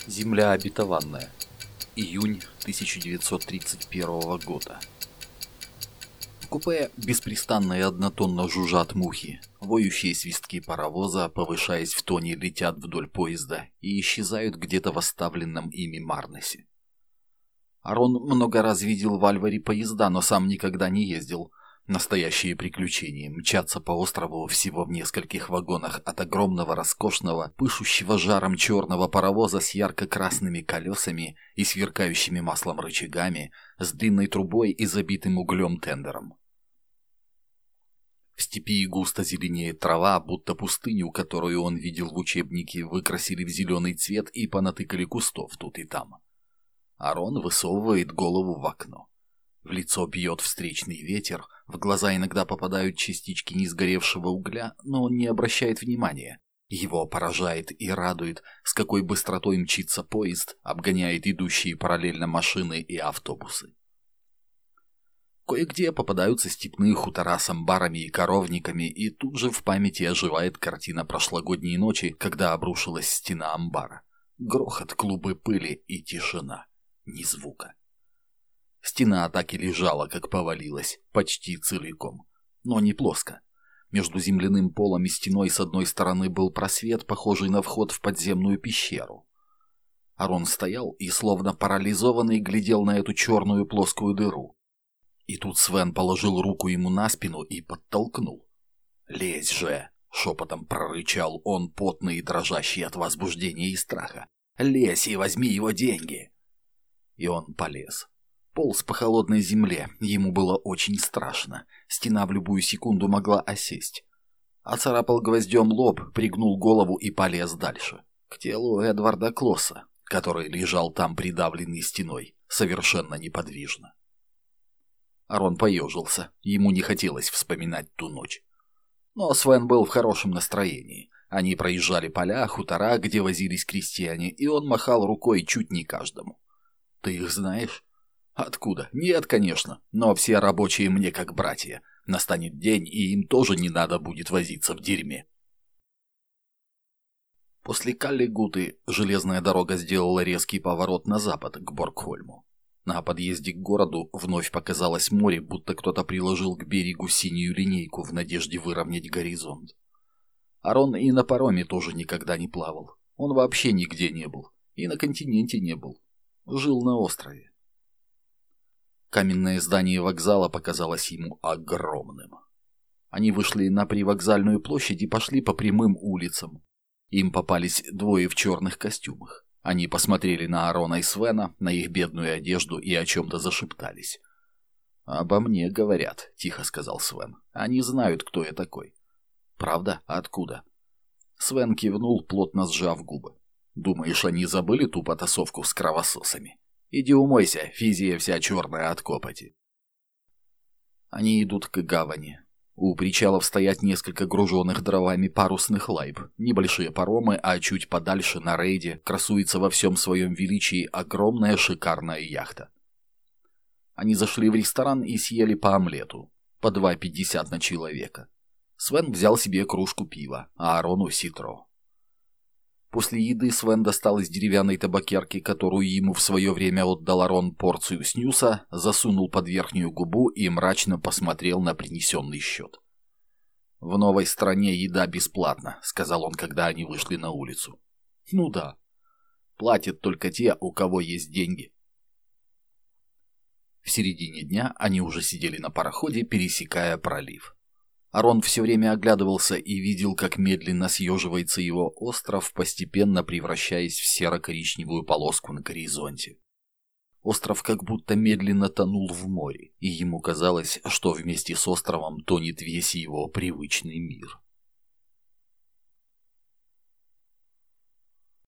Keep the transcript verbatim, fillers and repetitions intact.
Земля обетованная. Июнь тысяча девятьсот тридцать первого года. В купе беспрестанно и однотонно жужжат мухи. Воющие свистки паровоза, повышаясь в тоне, летят вдоль поезда и исчезают где-то в оставленном ими Марнесе. Арон много раз видел в Альваре поезда, но сам никогда не ездил. Настоящие приключения мчаться по острову всего в нескольких вагонах от огромного, роскошного, пышущего жаром черного паровоза с ярко-красными колесами и сверкающими маслом рычагами, с длинной трубой и забитым углем тендером. В степи густо зеленеет трава, будто пустыню, которую он видел в учебнике, выкрасили в зеленый цвет и понатыкали кустов тут и там. Арон высовывает голову в окно. В лицо бьет встречный ветер, в глаза иногда попадают частички несгоревшего угля, но он не обращает внимания. Его поражает и радует, с какой быстротой мчится поезд, обгоняет идущие параллельно машины и автобусы. Кое-где попадаются степные хутора с амбарами и коровниками, и тут же в памяти оживает картина прошлогодней ночи, когда обрушилась стена амбара. Грохот, клубы пыли и тишина. Ни звука. Стена так и лежала, как повалилась, почти целиком. Но не плоско. Между земляным полом и стеной с одной стороны был просвет, похожий на вход в подземную пещеру. Арон стоял и, словно парализованный, глядел на эту черную плоскую дыру. И тут Свен положил руку ему на спину и подтолкнул. «Лезь же!» — шепотом прорычал он, потный и дрожащий от возбуждения и страха. «Лезь и возьми его деньги!» И он полез. Полз по холодной земле, ему было очень страшно. Стена в любую секунду могла осесть. Оцарапал гвоздем лоб, пригнул голову и полез дальше. К телу Эдварда Клосса, который лежал там придавленный стеной, совершенно неподвижно. Арон поежился, ему не хотелось вспоминать ту ночь. Но Свен был в хорошем настроении. Они проезжали поля, хутора, где возились крестьяне, и он махал рукой чуть не каждому. «Ты их знаешь?» «Откуда? Нет, конечно, но все рабочие мне как братья. Настанет день, и им тоже не надо будет возиться в дерьме». После Каллигуты железная дорога сделала резкий поворот на запад, к Боргхольму. На подъезде к городу вновь показалось море, будто кто-то приложил к берегу синюю линейку в надежде выровнять горизонт. Арон и на пароме тоже никогда не плавал. Он вообще нигде не был. И на континенте не был. Жил на острове. Каменное здание вокзала показалось ему огромным. Они вышли на привокзальную площадь и пошли по прямым улицам. Им попались двое в черных костюмах. Они посмотрели на Арона и Свена, на их бедную одежду и о чем-то зашептались. «Обо мне говорят», — тихо сказал Свен. «Они знают, кто я такой». «Правда? Откуда?» Свен кивнул, плотно сжав губы. «Думаешь, они забыли ту потасовку с кровососами? Иди умойся, физия вся черная от копоти». Они идут к гавани. У причалов стоят несколько груженных дровами парусных лайб. Небольшие паромы, а чуть подальше на рейде красуется во всем своем величии огромная шикарная яхта. Они зашли в ресторан и съели по омлету. По два пятьдесят на человека. Свен взял себе кружку пива, а Арону ситро. После еды Свен достал из деревянной табакерки, которую ему в свое время отдал Арон, порцию снюса, засунул под верхнюю губу и мрачно посмотрел на принесенный счет. «В новой стране еда бесплатна», — сказал он, когда они вышли на улицу. «Ну да. Платят только те, у кого есть деньги». В середине дня они уже сидели на пароходе, пересекая пролив. Арон все время оглядывался и видел, как медленно съеживается его остров, постепенно превращаясь в серо-коричневую полоску на горизонте. Остров как будто медленно тонул в море, и ему казалось, что вместе с островом тонет весь его привычный мир.